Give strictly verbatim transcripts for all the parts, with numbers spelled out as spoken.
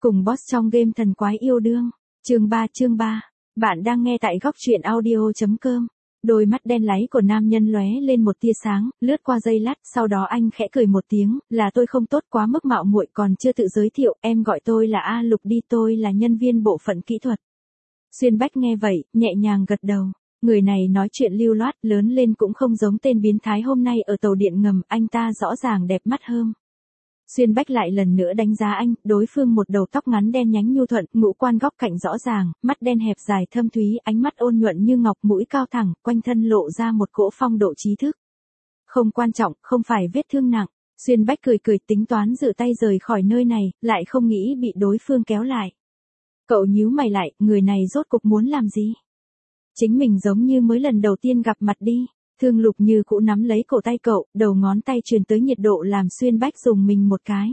Cùng boss trong game thần quái yêu đương. Chương ba chương ba. Bạn đang nghe tại góc truyện audio.com. Đôi mắt đen láy của nam nhân lóe lên một tia sáng, lướt qua giây lát, sau đó anh khẽ cười một tiếng, là tôi không tốt quá mức mạo muội, còn chưa tự giới thiệu, em gọi tôi là A Lục đi, tôi là nhân viên bộ phận kỹ thuật. Xuyên Bách nghe vậy, nhẹ nhàng gật đầu. Người này nói chuyện lưu loát, lớn lên cũng không giống tên biến thái hôm nay ở tàu điện ngầm, anh ta rõ ràng đẹp mắt hơn. Xuyên Bách lại lần nữa đánh giá anh, đối phương một đầu tóc ngắn đen nhánh nhu thuận, ngũ quan góc cạnh rõ ràng, mắt đen hẹp dài thâm thúy, ánh mắt ôn nhuận như ngọc, mũi cao thẳng, quanh thân lộ ra một cỗ phong độ trí thức. Không quan trọng, không phải vết thương nặng. Xuyên Bách cười cười tính toán rửa tay rời khỏi nơi này, lại không nghĩ bị đối phương kéo lại. Cậu nhíu mày lại, người này rốt cục muốn làm gì? Chính mình giống như mới lần đầu tiên gặp mặt đi. Thương Lục như cũ nắm lấy cổ tay cậu, đầu ngón tay truyền tới nhiệt độ làm Xuyên Bách dùng mình một cái.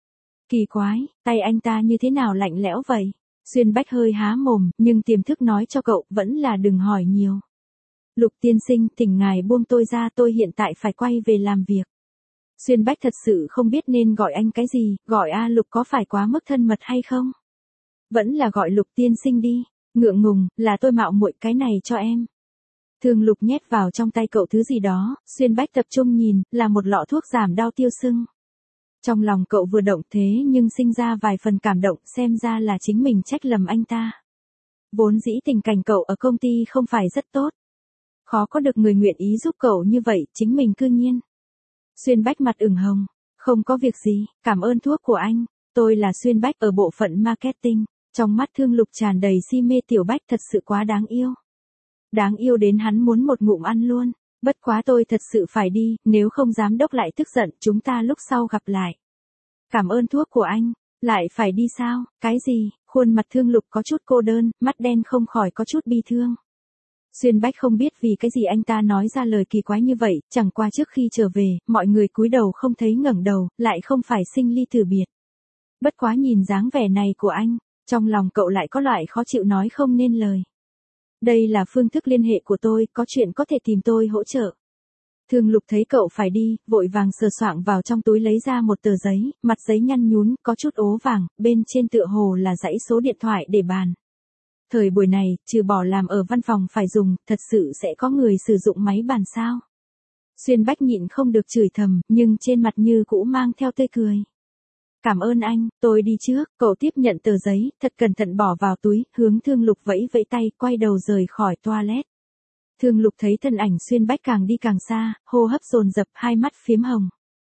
Kỳ quái, tay anh ta như thế nào lạnh lẽo vậy? Xuyên Bách hơi há mồm, nhưng tiềm thức nói cho cậu vẫn là đừng hỏi nhiều. Lục tiên sinh, thỉnh ngài buông tôi ra, tôi hiện tại phải quay về làm việc. Xuyên Bách thật sự không biết nên gọi anh cái gì, gọi A Lục có phải quá mức thân mật hay không? Vẫn là gọi Lục tiên sinh đi, ngượng ngùng, là tôi mạo muội, cái này cho em. Thương Lục nhét vào trong tay cậu thứ gì đó, Xuyên Bách tập trung nhìn, là một lọ thuốc giảm đau tiêu sưng. Trong lòng cậu vừa động thế nhưng sinh ra vài phần cảm động, xem ra là chính mình trách lầm anh ta. Vốn dĩ tình cảnh cậu ở công ty không phải rất tốt. Khó có được người nguyện ý giúp cậu như vậy, chính mình cư nhiên. Xuyên Bách mặt ửng hồng, không có việc gì, cảm ơn thuốc của anh, tôi là Xuyên Bách ở bộ phận marketing. Trong mắt Thương Lục tràn đầy si mê, Tiểu Bách thật sự quá đáng yêu. Đáng yêu đến hắn muốn một ngụm ăn luôn. Bất quá tôi thật sự phải đi, nếu không giám đốc lại tức giận, chúng ta lúc sau gặp lại. Cảm ơn thuốc của anh, lại phải đi sao, cái gì? Khuôn mặt Thương Lục có chút cô đơn, mắt đen không khỏi có chút bi thương. Xuyên Bách không biết vì cái gì anh ta nói ra lời kỳ quái như vậy, chẳng qua trước khi trở về, mọi người cúi đầu không thấy ngẩng đầu, lại không phải sinh ly từ biệt. Bất quá nhìn dáng vẻ này của anh, trong lòng cậu lại có loại khó chịu nói không nên lời. Đây là phương thức liên hệ của tôi, có chuyện có thể tìm tôi hỗ trợ. Thương Lục thấy cậu phải đi, vội vàng sờ soạng vào trong túi lấy ra một tờ giấy, mặt giấy nhăn nhún, có chút ố vàng, bên trên tựa hồ là dãy số điện thoại để bàn. Thời buổi này, trừ bỏ làm ở văn phòng phải dùng, thật sự sẽ có người sử dụng máy bàn sao? Xuyên Bách nhịn không được chửi thầm, nhưng trên mặt như cũ mang theo tươi cười. Cảm ơn anh, tôi đi trước, cậu tiếp nhận tờ giấy, thật cẩn thận bỏ vào túi, hướng Thương Lục vẫy vẫy tay, quay đầu rời khỏi toilet. Thương Lục thấy thân ảnh Xuyên Bách càng đi càng xa, hô hấp dồn dập, hai mắt phiếm hồng.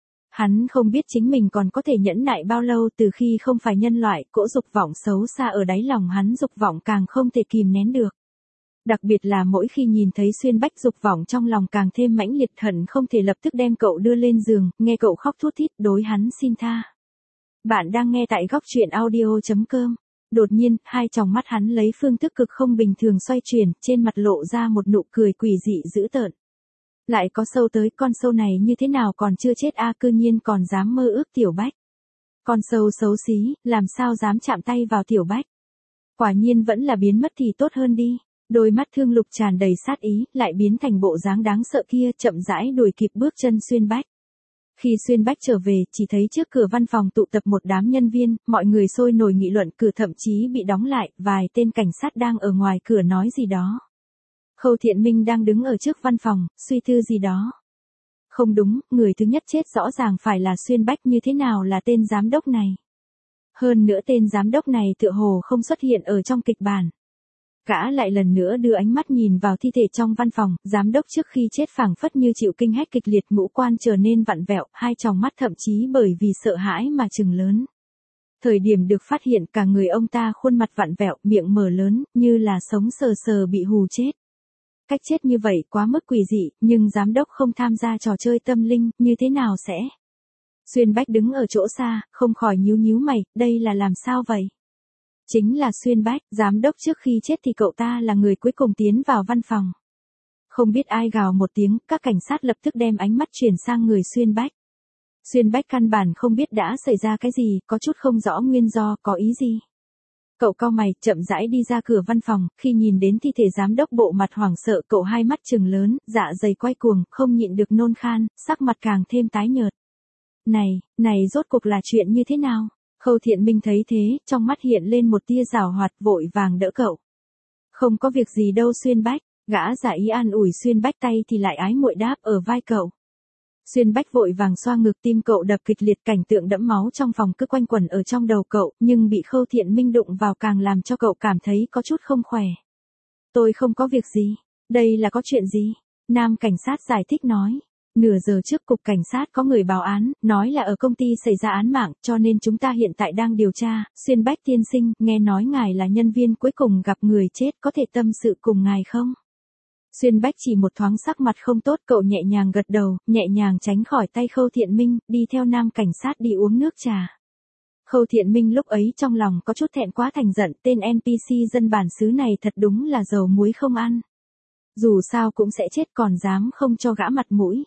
Hắn không biết chính mình còn có thể nhẫn nại bao lâu, từ khi không phải nhân loại, cỗ dục vọng xấu xa ở đáy lòng hắn, dục vọng càng không thể kìm nén được. Đặc biệt là mỗi khi nhìn thấy Xuyên Bách, dục vọng trong lòng càng thêm mãnh liệt, hận không thể lập tức đem cậu đưa lên giường, nghe cậu khóc thút thít, đối hắn xin tha. Bạn đang nghe tại góc truyện audio.com. Đột nhiên, hai tròng mắt hắn lấy phương thức cực không bình thường xoay chuyển, trên mặt lộ ra một nụ cười quỷ dị dữ tợn. Lại có sâu tới, con sâu này như thế nào còn chưa chết a, cư nhiên còn dám mơ ước Tiểu Bách. Con sâu xấu xí, làm sao dám chạm tay vào Tiểu Bách. Quả nhiên vẫn là biến mất thì tốt hơn đi. Đôi mắt Thương Lục tràn đầy sát ý, lại biến thành bộ dáng đáng sợ kia, chậm rãi đuổi kịp bước chân Xuyên Bách. Khi Xuyên Bách trở về, chỉ thấy trước cửa văn phòng tụ tập một đám nhân viên, mọi người sôi nổi nghị luận, cửa thậm chí bị đóng lại, vài tên cảnh sát đang ở ngoài cửa nói gì đó. Khâu Thiện Minh đang đứng ở trước văn phòng, suy tư gì đó. Không đúng, người thứ nhất chết rõ ràng phải là Xuyên Bách, như thế nào là tên giám đốc này. Hơn nữa tên giám đốc này tựa hồ không xuất hiện ở trong kịch bản. Gã lại lần nữa đưa ánh mắt nhìn vào thi thể trong văn phòng, giám đốc trước khi chết phảng phất như chịu kinh hách kịch liệt, ngũ quan trở nên vặn vẹo, hai tròng mắt thậm chí bởi vì sợ hãi mà trừng lớn. Thời điểm được phát hiện, cả người ông ta khuôn mặt vặn vẹo, miệng mở lớn, như là sống sờ sờ bị hù chết. Cách chết như vậy quá mức quỷ dị, nhưng giám đốc không tham gia trò chơi tâm linh, như thế nào sẽ? Xuyên Bách đứng ở chỗ xa, không khỏi nhíu nhíu mày, đây là làm sao vậy? Chính là Xuyên Bách, giám đốc trước khi chết thì cậu ta là người cuối cùng tiến vào văn phòng. Không biết ai gào một tiếng, các cảnh sát lập tức đem ánh mắt chuyển sang người Xuyên Bách. Xuyên Bách căn bản không biết đã xảy ra cái gì, có chút không rõ nguyên do, có ý gì. Cậu cau mày, chậm rãi đi ra cửa văn phòng, khi nhìn đến thi thể giám đốc, bộ mặt hoảng sợ, cậu hai mắt trừng lớn, dạ dày quay cuồng, không nhịn được nôn khan, sắc mặt càng thêm tái nhợt. Này, này rốt cuộc là chuyện như thế nào? Khâu Thiện Minh thấy thế, trong mắt hiện lên một tia giảo hoạt, vội vàng đỡ cậu. Không có việc gì đâu Xuyên Bách, gã giả ý an ủi Xuyên Bách, tay thì lại ái muội đáp ở vai cậu. Xuyên Bách vội vàng xoa ngực, tim cậu đập kịch liệt, cảnh tượng đẫm máu trong phòng cứ quanh quẩn ở trong đầu cậu, nhưng bị Khâu Thiện Minh đụng vào càng làm cho cậu cảm thấy có chút không khỏe. Tôi không có việc gì, đây là có chuyện gì? Nam cảnh sát giải thích nói. Nửa giờ trước cục cảnh sát có người báo án, nói là ở công ty xảy ra án mạng, cho nên chúng ta hiện tại đang điều tra. Xuyên Bách tiên sinh, nghe nói ngài là nhân viên cuối cùng gặp người chết, có thể tâm sự cùng ngài không? Xuyên Bách chỉ một thoáng sắc mặt không tốt, cậu nhẹ nhàng gật đầu, nhẹ nhàng tránh khỏi tay Khâu Thiện Minh, đi theo nam cảnh sát đi uống nước trà. Khâu Thiện Minh lúc ấy trong lòng có chút thẹn quá thành giận, tên en pê xê dân bản xứ này thật đúng là dầu muối không ăn. Dù sao cũng sẽ chết còn dám không cho gã mặt mũi.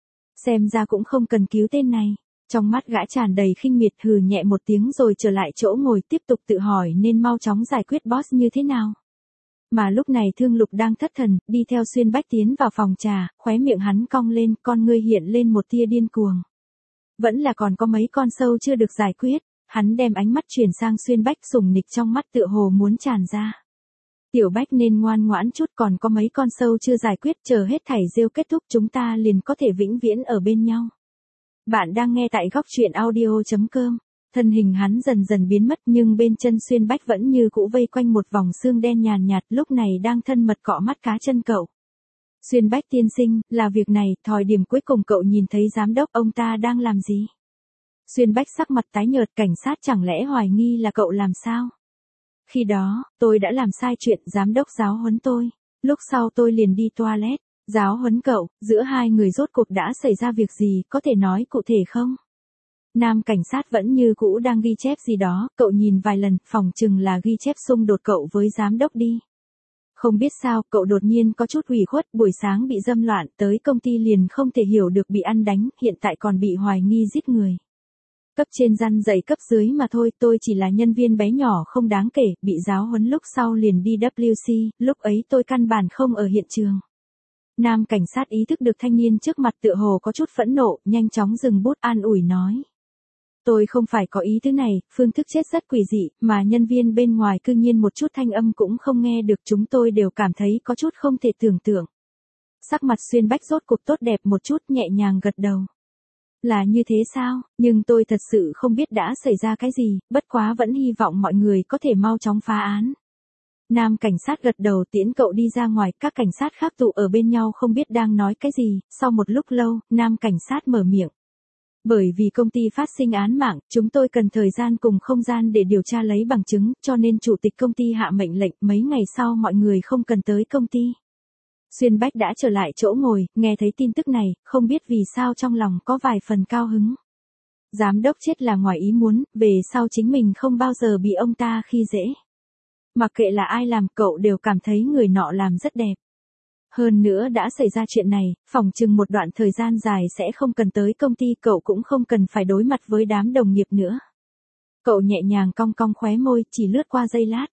Xem ra cũng không cần cứu tên này. Trong mắt gã tràn đầy khinh miệt, hừ nhẹ một tiếng rồi trở lại chỗ ngồi, tiếp tục tự hỏi nên mau chóng giải quyết boss như thế nào. Mà lúc này Thương Lục đang thất thần, đi theo Xuyên Bách tiến vào phòng trà, khóe miệng hắn cong lên, con ngươi hiện lên một tia điên cuồng. Vẫn là còn có mấy con sâu chưa được giải quyết, hắn đem ánh mắt chuyển sang Xuyên Bách, sủng nịch trong mắt tựa hồ muốn tràn ra. Tiểu Bách nên ngoan ngoãn chút, còn có mấy con sâu chưa giải quyết, chờ hết thảy rêu kết thúc chúng ta liền có thể vĩnh viễn ở bên nhau. Bạn đang nghe tại góc truyện audio chấm com. Thân hình hắn dần dần biến mất nhưng bên chân Xuyên Bách vẫn như cũ vây quanh một vòng xương đen nhàn nhạt, lúc này đang thân mật cọ mắt cá chân cậu. Xuyên Bách tiên sinh, là việc này, thời điểm cuối cùng cậu nhìn thấy giám đốc, ông ta đang làm gì? Xuyên Bách sắc mặt tái nhợt, cảnh sát chẳng lẽ hoài nghi là cậu làm sao? Khi đó, tôi đã làm sai chuyện, giám đốc giáo huấn tôi. Lúc sau tôi liền đi toilet, giáo huấn cậu, giữa hai người rốt cuộc đã xảy ra việc gì, có thể nói cụ thể không? Nam cảnh sát vẫn như cũ đang ghi chép gì đó, cậu nhìn vài lần, phòng chừng là ghi chép xung đột cậu với giám đốc đi. Không biết sao, cậu đột nhiên có chút ủy khuất, buổi sáng bị dâm loạn, tới công ty liền không thể hiểu được bị ăn đánh, hiện tại còn bị hoài nghi giết người. Cấp trên răn dạy cấp dưới mà thôi, tôi chỉ là nhân viên bé nhỏ không đáng kể, bị giáo huấn lúc sau liền đi W C, lúc ấy tôi căn bản không ở hiện trường. Nam cảnh sát ý thức được thanh niên trước mặt tựa hồ có chút phẫn nộ, nhanh chóng dừng bút an ủi nói. Tôi không phải có ý thứ này, phương thức chết rất quỷ dị, mà nhân viên bên ngoài cư nhiên một chút thanh âm cũng không nghe được, chúng tôi đều cảm thấy có chút không thể tưởng tượng. Sắc mặt Xuyên Bách rốt cuộc tốt đẹp một chút, nhẹ nhàng gật đầu. Là như thế sao, nhưng tôi thật sự không biết đã xảy ra cái gì, bất quá vẫn hy vọng mọi người có thể mau chóng phá án. Nam cảnh sát gật đầu tiễn cậu đi ra ngoài, các cảnh sát khác tụ ở bên nhau không biết đang nói cái gì, sau một lúc lâu, nam cảnh sát mở miệng. Bởi vì công ty phát sinh án mạng, chúng tôi cần thời gian cùng không gian để điều tra lấy bằng chứng, cho nên chủ tịch công ty hạ mệnh lệnh mấy ngày sau mọi người không cần tới công ty. Xuyên Bách đã trở lại chỗ ngồi, nghe thấy tin tức này, không biết vì sao trong lòng có vài phần cao hứng. Giám đốc chết là ngoài ý muốn, về sau chính mình không bao giờ bị ông ta khi dễ. Mặc kệ là ai làm, cậu đều cảm thấy người nọ làm rất đẹp. Hơn nữa đã xảy ra chuyện này, phỏng chừng một đoạn thời gian dài sẽ không cần tới công ty, cậu cũng không cần phải đối mặt với đám đồng nghiệp nữa. Cậu nhẹ nhàng cong cong khóe môi, chỉ lướt qua giây lát.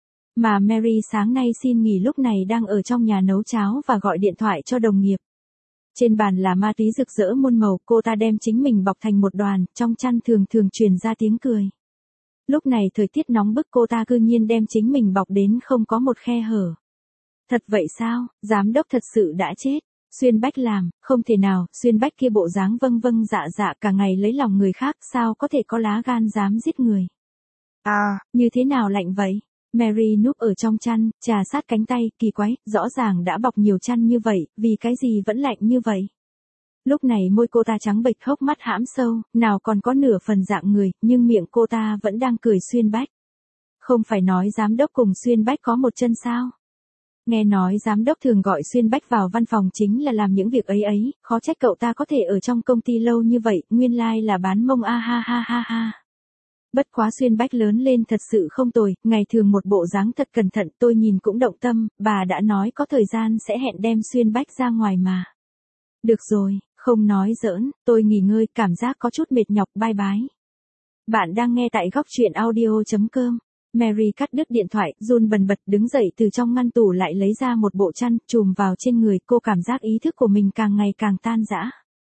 Mà Mary sáng nay xin nghỉ lúc này đang ở trong nhà nấu cháo và gọi điện thoại cho đồng nghiệp. Trên bàn là ma túy rực rỡ muôn màu, cô ta đem chính mình bọc thành một đoàn, trong chăn thường thường truyền ra tiếng cười. Lúc này thời tiết nóng bức, cô ta cư nhiên đem chính mình bọc đến không có một khe hở. Thật vậy sao, giám đốc thật sự đã chết? Xuyên Bách làm, không thể nào, Xuyên Bách kia bộ dáng vâng vâng dạ dạ cả ngày lấy lòng người khác, sao có thể có lá gan dám giết người? À, như thế nào lạnh vậy? Mary núp ở trong chăn, trà sát cánh tay, kỳ quái, rõ ràng đã bọc nhiều chăn như vậy, vì cái gì vẫn lạnh như vậy? Lúc này môi cô ta trắng bệch, hốc mắt hãm sâu, nào còn có nửa phần dạng người, nhưng miệng cô ta vẫn đang cười. Xuyên Bách. Không phải nói giám đốc cùng Xuyên Bách có một chân sao? Nghe nói giám đốc thường gọi Xuyên Bách vào văn phòng chính là làm những việc ấy ấy, khó trách cậu ta có thể ở trong công ty lâu như vậy, nguyên lai là bán mông a ha ha ha ha. Bất quá Xuyên Bách lớn lên thật sự không tồi, ngày thường một bộ dáng thật cẩn thận, tôi nhìn cũng động tâm, bà đã nói có thời gian sẽ hẹn đem Xuyên Bách ra ngoài mà. Được rồi, không nói giỡn, tôi nghỉ ngơi, cảm giác có chút mệt nhọc, bye bye. Bạn đang nghe tại góc truyện audio chấm com. Mary cắt đứt điện thoại, run bần bật đứng dậy từ trong ngăn tủ lại lấy ra một bộ chăn, trùm vào trên người, cô cảm giác ý thức của mình càng ngày càng tan rã.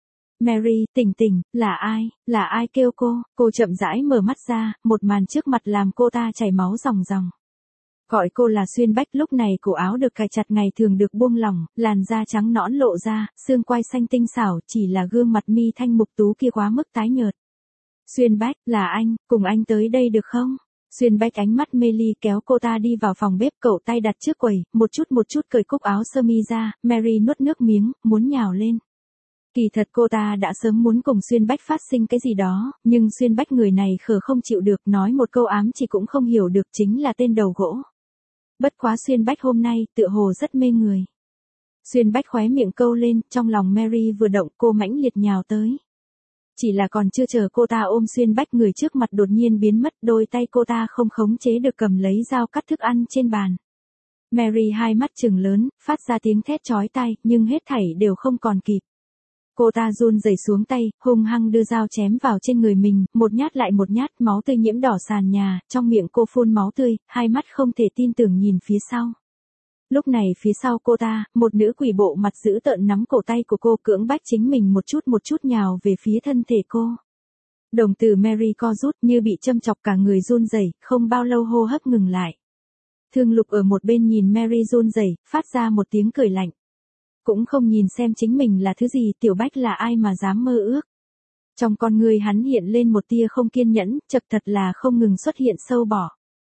Mary, tỉnh tỉnh, là ai, là ai kêu cô, cô chậm rãi mở mắt ra, một màn trước mặt làm cô ta chảy máu ròng ròng. Gọi cô là Xuyên Bách, lúc này cổ áo được cài chặt ngày thường được buông lỏng, làn da trắng nõn lộ ra, xương quai xanh tinh xảo, chỉ là gương mặt mi thanh mục tú kia quá mức tái nhợt. Xuyên Bách, là anh, cùng anh tới đây được không? Xuyên Bách ánh mắt mê ly kéo cô ta đi vào phòng bếp, cậu tay đặt trước quầy, một chút một chút cởi cúc áo sơ mi ra, Mary nuốt nước miếng, muốn nhào lên. Kỳ thật cô ta đã sớm muốn cùng Xuyên Bách phát sinh cái gì đó, nhưng Xuyên Bách người này khờ không chịu được, nói một câu ám chỉ cũng không hiểu được, chính là tên đầu gỗ. Bất quá Xuyên Bách hôm nay, tựa hồ rất mê người. Xuyên Bách khóe miệng câu lên, trong lòng Mary vừa động, cô mãnh liệt nhào tới. Chỉ là còn chưa chờ cô ta ôm Xuyên Bách, người trước mặt đột nhiên biến mất, đôi tay cô ta không khống chế được cầm lấy dao cắt thức ăn trên bàn. Mary hai mắt trừng lớn, phát ra tiếng thét chói tai, nhưng hết thảy đều không còn kịp. Cô ta run rẩy xuống tay, hung hăng đưa dao chém vào trên người mình, một nhát lại một nhát, máu tươi nhiễm đỏ sàn nhà, trong miệng cô phun máu tươi, hai mắt không thể tin tưởng nhìn phía sau. Lúc này phía sau cô ta, một nữ quỷ bộ mặt dữ tợn nắm cổ tay của cô, cưỡng bách chính mình một chút một chút nhào về phía thân thể cô. Đồng tử Mary co rút như bị châm chọc, cả người run rẩy, không bao lâu hô hấp ngừng lại. Thương Lục ở một bên nhìn Mary run rẩy, phát ra một tiếng cười lạnh. Cũng không nhìn xem chính mình là thứ gì, Tiểu Bách là ai mà dám mơ ước. Trong con người hắn hiện lên một tia không kiên nhẫn, chật thật là không ngừng xuất hiện sâu bỏ.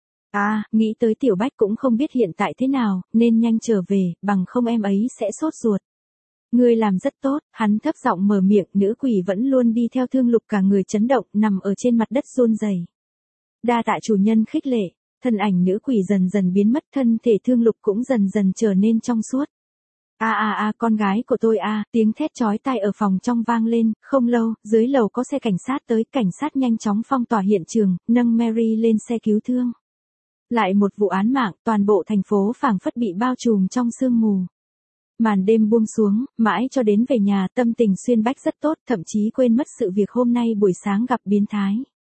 À, nghĩ tới Tiểu Bách cũng không biết hiện tại thế nào, nên nhanh trở về, bằng không em ấy sẽ sốt ruột. Ngươi làm rất tốt, hắn thấp giọng mở miệng, nữ quỷ vẫn luôn đi theo Thương Lục, cả người chấn động, nằm ở trên mặt đất run rẩy. Đa tạ chủ nhân khích lệ, thân ảnh nữ quỷ dần dần biến mất, thân thể Thương Lục cũng dần dần trở nên trong suốt. A a a, con gái của tôi a, à, tiếng thét chói tai ở phòng trong vang lên, không lâu, dưới lầu có xe cảnh sát tới, cảnh sát nhanh chóng phong tỏa hiện trường, nâng Mary lên xe cứu thương. Lại một vụ án mạng, toàn bộ thành phố phảng phất bị bao trùm trong sương mù. Màn đêm buông xuống, mãi cho đến về nhà, tâm tình Xuyên Bách rất tốt, thậm chí quên mất sự việc hôm nay buổi sáng gặp biến thái.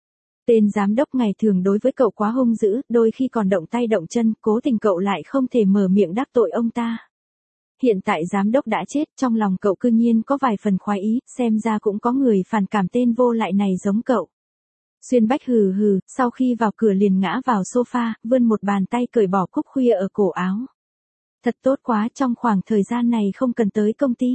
Tên giám đốc ngày thường đối với cậu quá hung dữ, đôi khi còn động tay động chân, cố tình cậu lại không thể mở miệng đắc tội ông ta. Hiện tại giám đốc đã chết, trong lòng cậu cư nhiên có vài phần khoái ý, xem ra cũng có người phản cảm tên vô lại này giống cậu. Xuyên Bách hừ hừ, sau khi vào cửa liền ngã vào sofa, vươn một bàn tay cởi bỏ cúc khuya ở cổ áo. Thật tốt quá, trong khoảng thời gian này không cần tới công ty.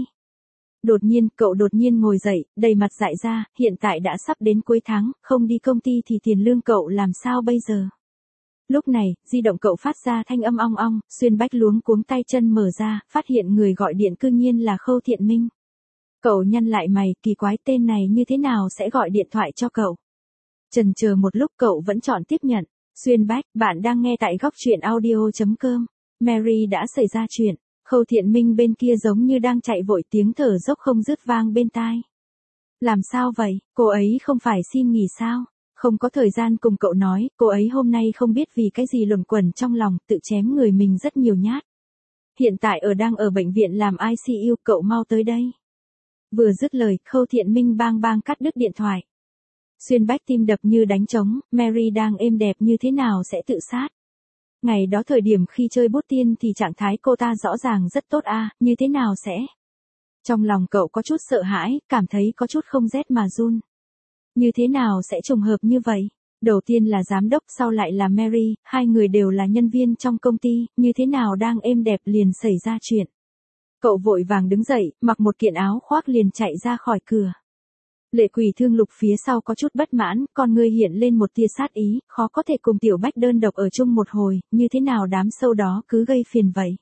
Đột nhiên, cậu đột nhiên ngồi dậy, đầy mặt dại ra, hiện tại đã sắp đến cuối tháng, không đi công ty thì tiền lương cậu làm sao bây giờ? Lúc này, di động cậu phát ra thanh âm ong ong, Xuyên Bách luống cuống tay chân mở ra, phát hiện người gọi điện cư nhiên là Khâu Thiện Minh. Cậu nhăn lại mày, kỳ quái, tên này như thế nào sẽ gọi điện thoại cho cậu? Chần chờ một lúc cậu vẫn chọn tiếp nhận. Xuyên Bách, bạn đang nghe tại góc truyện audio chấm com. Mary đã xảy ra chuyện. Khâu Thiện Minh bên kia giống như đang chạy vội, tiếng thở dốc không dứt vang bên tai. Làm sao vậy, cô ấy không phải xin nghỉ sao? Không có thời gian cùng cậu nói, cô ấy hôm nay không biết vì cái gì luẩn quẩn trong lòng, tự chém người mình rất nhiều nhát. Hiện tại ở đang ở bệnh viện làm I C U, cậu mau tới đây. Vừa dứt lời, Khâu Thiện Minh bang bang cắt đứt điện thoại. Xuyên Bách tim đập như đánh trống, Mary đang êm đẹp như thế nào sẽ tự sát? Ngày đó thời điểm khi chơi bút tiên thì trạng thái cô ta rõ ràng rất tốt a, à, như thế nào sẽ? Trong lòng cậu có chút sợ hãi, cảm thấy có chút không rét mà run. Như thế nào sẽ trùng hợp như vậy? Đầu tiên là giám đốc, sau lại là Mary, hai người đều là nhân viên trong công ty, như thế nào đang êm đẹp liền xảy ra chuyện. Cậu vội vàng đứng dậy, mặc một kiện áo khoác liền chạy ra khỏi cửa. Lệ Quỷ Thương Lục phía sau có chút bất mãn, con ngươi hiện lên một tia sát ý, khó có thể cùng Tiểu Bách đơn độc ở chung một hồi, như thế nào đám sâu đó cứ gây phiền vậy.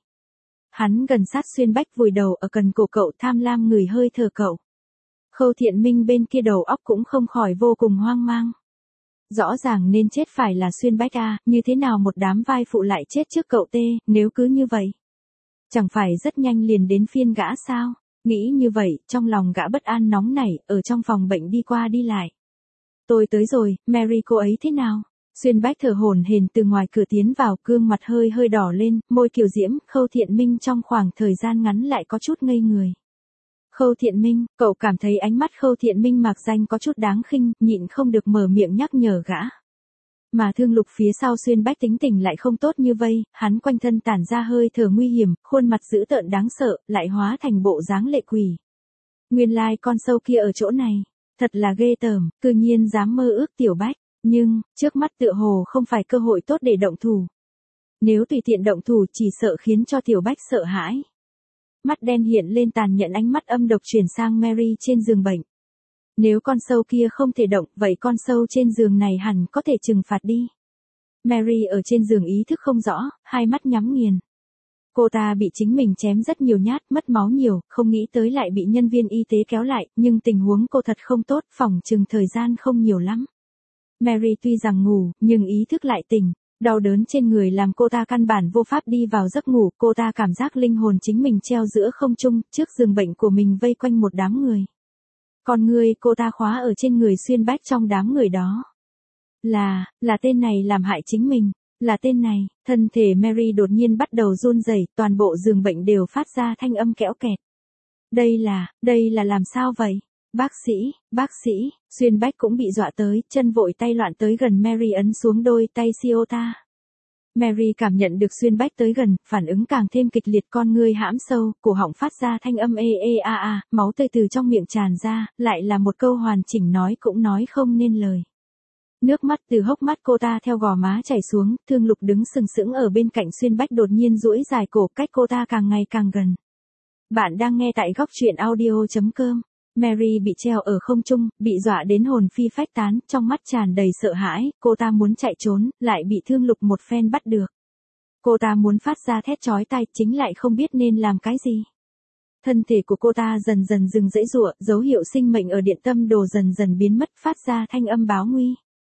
Hắn gần sát Xuyên Bách, vùi đầu ở cần cổ cậu, tham lam ngửi hơi thở cậu. Khâu Thiện Minh bên kia đầu óc cũng không khỏi vô cùng hoang mang. Rõ ràng nên chết phải là Xuyên Bách a, như thế nào một đám vai phụ lại chết trước cậu tê, nếu cứ như vậy. Chẳng phải rất nhanh liền đến phiên gã sao? Nghĩ như vậy, trong lòng gã bất an nóng nảy, ở trong phòng bệnh đi qua đi lại. Tôi tới rồi, Mary cô ấy thế nào? Xuyên Bách thở hổn hển từ ngoài cửa tiến vào, gương mặt hơi hơi đỏ lên, môi kiều diễm, Khâu Thiện Minh trong khoảng thời gian ngắn lại có chút ngây người. Khâu Thiện Minh, cậu cảm thấy ánh mắt Khâu Thiện Minh mạc danh có chút đáng khinh, nhịn không được mở miệng nhắc nhở gã. Mà Thương Lục phía sau Xuyên Bách tính tình lại không tốt như vây, hắn quanh thân tản ra hơi thở nguy hiểm, khuôn mặt dữ tợn đáng sợ, lại hóa thành bộ dáng lệ quỷ. Nguyên lai like con sâu kia ở chỗ này. Thật là ghê tởm, cư nhiên dám mơ ước Tiểu Bách. Nhưng, trước mắt tựa hồ không phải cơ hội tốt để động thủ. Nếu tùy tiện động thủ chỉ sợ khiến cho Tiểu Bách sợ hãi. Mắt đen hiện lên tàn nhẫn, ánh mắt âm độc chuyển sang Mary trên giường bệnh. Nếu con sâu kia không thể động, vậy con sâu trên giường này hẳn có thể trừng phạt đi. Mary ở trên giường ý thức không rõ, hai mắt nhắm nghiền. Cô ta bị chính mình chém rất nhiều nhát, mất máu nhiều, không nghĩ tới lại bị nhân viên y tế kéo lại, nhưng tình huống cô thật không tốt, phỏng chừng thời gian không nhiều lắm. Mary tuy rằng ngủ, nhưng ý thức lại tỉnh. Đau đớn trên người làm cô ta căn bản vô pháp đi vào giấc ngủ, cô ta cảm giác linh hồn chính mình treo giữa không trung, trước giường bệnh của mình vây quanh một đám người. Con người cô ta khóa ở trên người Xuyên Bách trong đám người đó. Là, là tên này làm hại chính mình, là tên này, thân thể Mary đột nhiên bắt đầu run rẩy, toàn bộ giường bệnh đều phát ra thanh âm kẽo kẹt. Đây là, đây là làm sao vậy? Bác sĩ, bác sĩ, Xuyên Bách cũng bị dọa tới, chân vội tay loạn tới gần Mary ấn xuống đôi tay Siota. Mary cảm nhận được Xuyên Bách tới gần, phản ứng càng thêm kịch liệt, con ngươi hãm sâu, cổ họng phát ra thanh âm ê ê a a, máu tươi từ trong miệng tràn ra, lại là một câu hoàn chỉnh nói cũng nói không nên lời. Nước mắt từ hốc mắt cô ta theo gò má chảy xuống, Thương Lục đứng sừng sững ở bên cạnh Xuyên Bách đột nhiên duỗi dài cổ, cách cô ta càng ngày càng gần. Bạn đang nghe tại góc truyện audio chấm com. Mary bị treo ở không trung, bị dọa đến hồn phi phách tán, trong mắt tràn đầy sợ hãi, cô ta muốn chạy trốn, lại bị Thương Lục một phen bắt được. Cô ta muốn phát ra thét chói tai, chính lại không biết nên làm cái gì. Thân thể của cô ta dần dần dừng dãy giụa, dấu hiệu sinh mệnh ở điện tâm đồ dần dần biến mất, phát ra thanh âm báo nguy.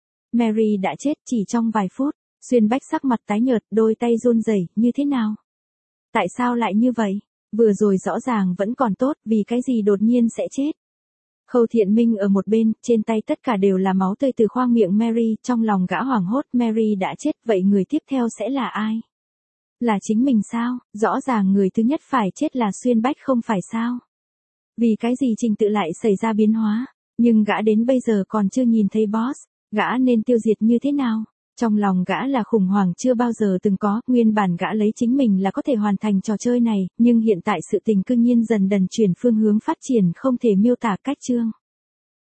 Mary đã chết chỉ trong vài phút. Xuyên Bách sắc mặt tái nhợt, đôi tay run rẩy, như thế nào? Tại sao lại như vậy? Vừa rồi rõ ràng vẫn còn tốt, vì cái gì đột nhiên sẽ chết? Khâu Thiện Minh ở một bên, trên tay tất cả đều là máu tươi từ khoang miệng Mary, trong lòng gã hoảng hốt, Mary đã chết, vậy người tiếp theo sẽ là ai? Là chính mình sao? Rõ ràng người thứ nhất phải chết là Xuyên Bách không phải sao? Vì cái gì trình tự lại xảy ra biến hóa? Nhưng gã đến bây giờ còn chưa nhìn thấy boss, gã nên tiêu diệt như thế nào? Trong lòng gã là khủng hoảng chưa bao giờ từng có, nguyên bản gã lấy chính mình là có thể hoàn thành trò chơi này, nhưng hiện tại sự tình cương nhiên dần dần chuyển phương hướng phát triển không thể miêu tả cách chương.